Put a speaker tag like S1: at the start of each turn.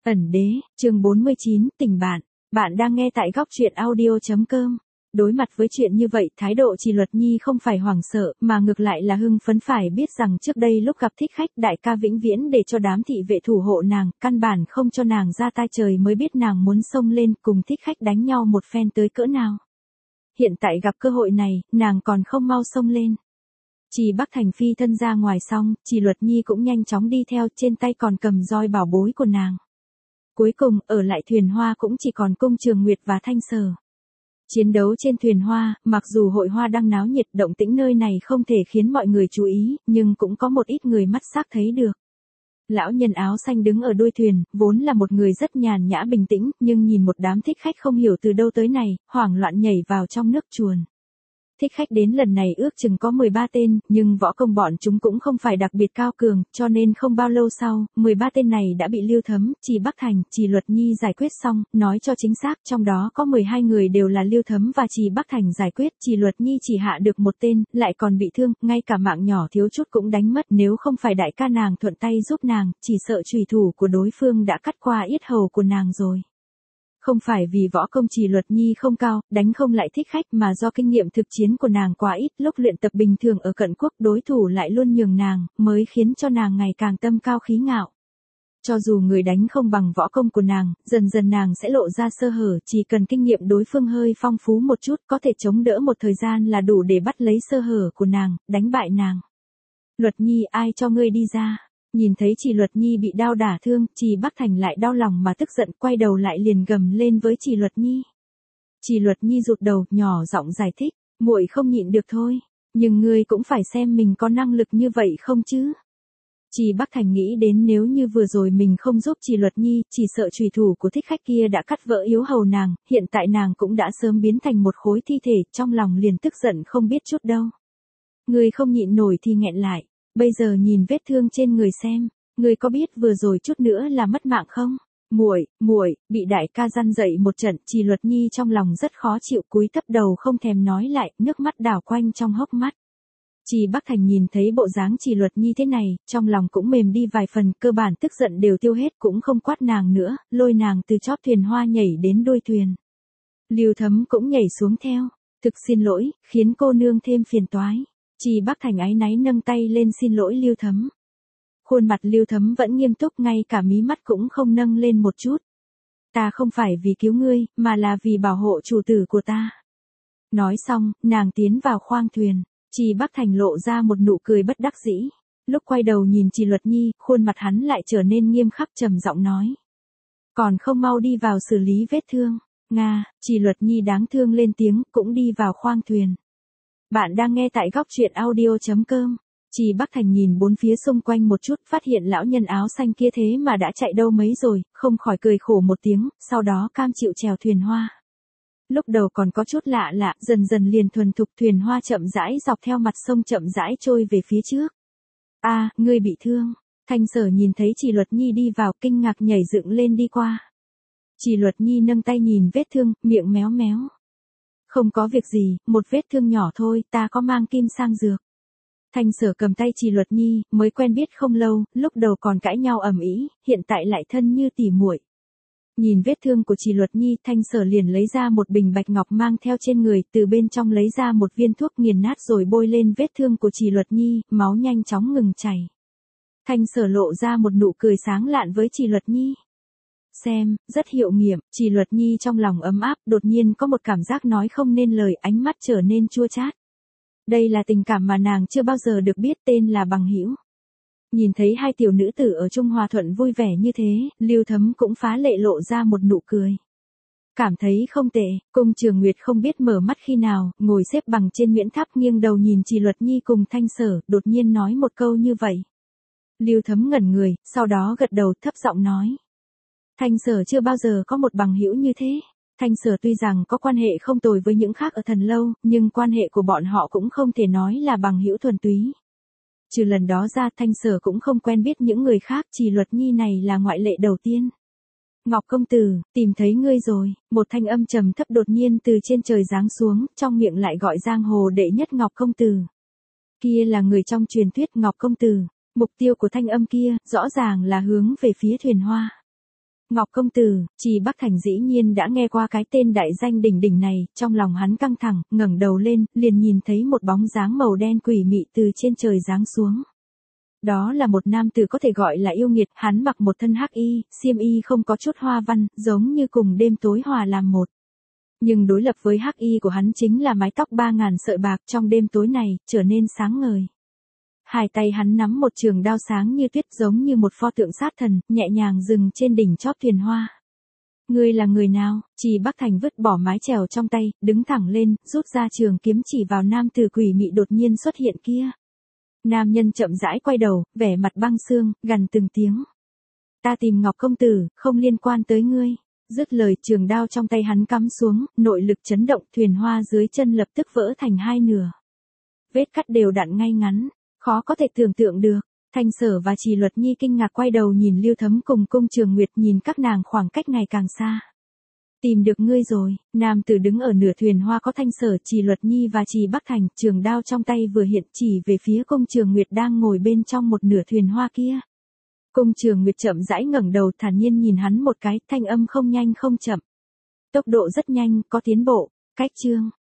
S1: Ẩn đế, chương 49, tình bạn. Bạn đang nghe tại góc truyện audio.com. Đối mặt với chuyện như vậy, thái độ Trì Luật Nhi không phải hoảng sợ, mà ngược lại là hưng phấn, phải biết rằng trước đây lúc gặp thích khách, đại ca vĩnh viễn để cho đám thị vệ thủ hộ nàng, căn bản không cho nàng ra tay, trời mới biết nàng muốn xông lên cùng thích khách đánh nhau một phen tới cỡ nào. Hiện tại gặp cơ hội này, nàng còn không mau xông lên. Trì Bắc Thành phi thân ra ngoài xong, Trì Luật Nhi cũng nhanh chóng đi theo, trên tay còn cầm roi bảo bối của nàng. Cuối cùng, ở lại thuyền hoa cũng chỉ còn Cung Trường Nguyệt và Thanh Sở. Chiến đấu trên thuyền hoa, mặc dù hội hoa đang náo nhiệt, động tĩnh nơi này không thể khiến mọi người chú ý, nhưng cũng có một ít người mắt sắc thấy được. Lão nhân áo xanh đứng ở đuôi thuyền, vốn là một người rất nhàn nhã bình tĩnh, nhưng nhìn một đám thích khách không hiểu từ đâu tới này, hoảng loạn nhảy vào trong nước chuồn. Thích khách đến lần này ước chừng có 13 tên, nhưng võ công bọn chúng cũng không phải đặc biệt cao cường, cho nên không bao lâu sau, 13 tên này đã bị Lưu Thấm, Trì Bắc Thành, Trì Luật Nhi giải quyết xong, nói cho chính xác, trong đó có 12 người đều là Lưu Thấm và Trì Bắc Thành giải quyết, Trì Luật Nhi chỉ hạ được một tên, lại còn bị thương, ngay cả mạng nhỏ thiếu chút cũng đánh mất, nếu không phải đại ca nàng thuận tay giúp nàng, chỉ sợ chùy thủ của đối phương đã cắt qua yết hầu của nàng rồi. Không phải vì võ công Trì Luật Nhi không cao, đánh không lại thích khách, mà do kinh nghiệm thực chiến của nàng quá ít, lúc luyện tập bình thường ở cận quốc đối thủ lại luôn nhường nàng, mới khiến cho nàng ngày càng tâm cao khí ngạo. Cho dù người đánh không bằng võ công của nàng, dần dần nàng sẽ lộ ra sơ hở, chỉ cần kinh nghiệm đối phương hơi phong phú một chút, có thể chống đỡ một thời gian là đủ để bắt lấy sơ hở của nàng, đánh bại nàng. Luật Nhi, ai cho ngươi đi ra? Nhìn thấy Trì Luật Nhi bị đao đả thương, Trì Bắc Thành lại đau lòng mà tức giận, quay đầu lại liền gầm lên với Trì Luật Nhi. Trì Luật Nhi rụt đầu, nhỏ giọng giải thích, muội không nhịn được thôi, nhưng ngươi cũng phải xem mình có năng lực như vậy không chứ. Trì Bắc Thành nghĩ đến nếu như vừa rồi mình không giúp Trì Luật Nhi, chỉ sợ chùy thủ của thích khách kia đã cắt vỡ yếu hầu nàng, hiện tại nàng cũng đã sớm biến thành một khối thi thể, trong lòng liền tức giận không biết chút đâu. Ngươi không nhịn nổi thì nghẹn lại. Bây giờ nhìn vết thương trên người xem, ngươi có biết vừa rồi chút nữa là mất mạng không? Muội, bị đại ca răn dậy một trận, Trì Luật Nhi trong lòng rất khó chịu, cúi thấp đầu không thèm nói lại, nước mắt đảo quanh trong hốc mắt. Trì Bắc Thành nhìn thấy bộ dáng Trì Luật Nhi thế này, trong lòng cũng mềm đi vài phần, cơ bản tức giận đều tiêu hết, cũng không quát nàng nữa, lôi nàng từ chóp thuyền hoa nhảy đến đuôi thuyền. Lưu Thấm cũng nhảy xuống theo, thực xin lỗi, khiến cô nương thêm phiền toái. Trì Bắc Thành áy náy nâng tay lên xin lỗi Lưu Thấm. Khuôn mặt Lưu Thấm vẫn nghiêm túc, ngay cả mí mắt cũng không nâng lên một chút. Ta không phải vì cứu ngươi, mà là vì bảo hộ chủ tử của ta. Nói xong, nàng tiến vào khoang thuyền. Trì Bắc Thành lộ ra một nụ cười bất đắc dĩ. Lúc quay đầu nhìn Trì Luật Nhi, khuôn mặt hắn lại trở nên nghiêm khắc, trầm giọng nói. Còn không mau đi vào xử lý vết thương. Nga, Trì Luật Nhi đáng thương lên tiếng, cũng đi vào khoang thuyền. Bạn đang nghe tại góc truyện audio.com. Trì Bắc Thành nhìn bốn phía xung quanh một chút, phát hiện lão nhân áo xanh kia thế mà đã chạy đâu mấy rồi, không khỏi cười khổ một tiếng, sau đó cam chịu chèo thuyền hoa. Lúc đầu còn có chút lạ lạ, dần dần liền thuần thục, thuyền hoa chậm rãi dọc theo mặt sông chậm rãi trôi về phía trước. A, ngươi bị thương. Thanh Sở nhìn thấy Trì Luật Nhi đi vào, kinh ngạc nhảy dựng lên đi qua. Trì Luật Nhi nâng tay nhìn vết thương, miệng méo méo. Không có việc gì, một vết thương nhỏ thôi, ta có mang kim sang dược. Thanh Sở cầm tay Trì Luật Nhi, mới quen biết không lâu, lúc đầu còn cãi nhau ầm ĩ, hiện tại lại thân như tỉ muội. Nhìn vết thương của Trì Luật Nhi, Thanh Sở liền lấy ra một bình bạch ngọc mang theo trên người, từ bên trong lấy ra một viên thuốc nghiền nát rồi bôi lên vết thương của Trì Luật Nhi, máu nhanh chóng ngừng chảy. Thanh Sở lộ ra một nụ cười sáng lạn với Trì Luật Nhi. Xem, rất hiệu nghiệm, Trì Luật Nhi trong lòng ấm áp, đột nhiên có một cảm giác nói không nên lời, ánh mắt trở nên chua chát. Đây là tình cảm mà nàng chưa bao giờ được biết, tên là bằng hữu. Nhìn thấy hai tiểu nữ tử ở chung hòa thuận vui vẻ như thế, Lưu Thấm cũng phá lệ lộ ra một nụ cười. Cảm thấy không tệ, Cung Trường Nguyệt không biết mở mắt khi nào, ngồi xếp bằng trên miễn tháp nghiêng đầu nhìn Trì Luật Nhi cùng Thanh Sở, đột nhiên nói một câu như vậy. Lưu Thấm ngẩn người, sau đó gật đầu, thấp giọng nói. Thanh Sở chưa bao giờ có một bằng hữu như thế. Thanh Sở tuy rằng có quan hệ không tồi với những khác ở Thần Lâu, nhưng quan hệ của bọn họ cũng không thể nói là bằng hữu thuần túy. Trừ lần đó ra, Thanh Sở cũng không quen biết những người khác, Trì Luật Nhi này là ngoại lệ đầu tiên. Ngọc công tử, tìm thấy ngươi rồi, một thanh âm trầm thấp đột nhiên từ trên trời giáng xuống, trong miệng lại gọi giang hồ đệ nhất Ngọc công tử. Kia là người trong truyền thuyết Ngọc công tử, mục tiêu của thanh âm kia, rõ ràng là hướng về phía thuyền hoa. Ngọc công tử, Trì Bắc Thành dĩ nhiên đã nghe qua cái tên đại danh đỉnh đỉnh này, trong lòng hắn căng thẳng, ngẩng đầu lên, liền nhìn thấy một bóng dáng màu đen quỷ mị từ trên trời giáng xuống. Đó là một nam tử có thể gọi là yêu nghiệt, hắn mặc một thân hắc y, xiêm y không có chút hoa văn, giống như cùng đêm tối hòa làm một. Nhưng đối lập với hắc y của hắn chính là mái tóc 3.000 sợi bạc trong đêm tối này, trở nên sáng ngời. Hai tay hắn nắm một trường đao sáng như tuyết giống như một pho tượng sát thần, nhẹ nhàng dừng trên đỉnh chóp thuyền hoa. Ngươi là người nào? Trì Bắc Thành vứt bỏ mái chèo trong tay, đứng thẳng lên, rút ra trường kiếm chỉ vào nam tử quỷ mị đột nhiên xuất hiện kia. Nam nhân chậm rãi quay đầu, vẻ mặt băng xương, gằn từng tiếng. Ta tìm Ngọc công tử, không liên quan tới ngươi. Dứt lời, trường đao trong tay hắn cắm xuống, nội lực chấn động, thuyền hoa dưới chân lập tức vỡ thành hai nửa. Vết cắt đều đặn ngay ngắn, khó có thể tưởng tượng được. Thanh Sở và Trì Luật Nhi kinh ngạc quay đầu nhìn Lưu Thấm cùng Cung Trường Nguyệt, nhìn các nàng khoảng cách ngày càng xa. Tìm được ngươi rồi, nam tử đứng ở nửa thuyền hoa có Thanh Sở, Trì Luật Nhi và Trì Bắc Thành, trường đao trong tay vừa hiện chỉ về phía Cung Trường Nguyệt đang ngồi bên trong một nửa thuyền hoa kia. Cung Trường Nguyệt chậm rãi ngẩng đầu, thản nhiên nhìn hắn một cái, thanh âm không nhanh không chậm. Tốc độ rất nhanh, có tiến bộ. Cách chương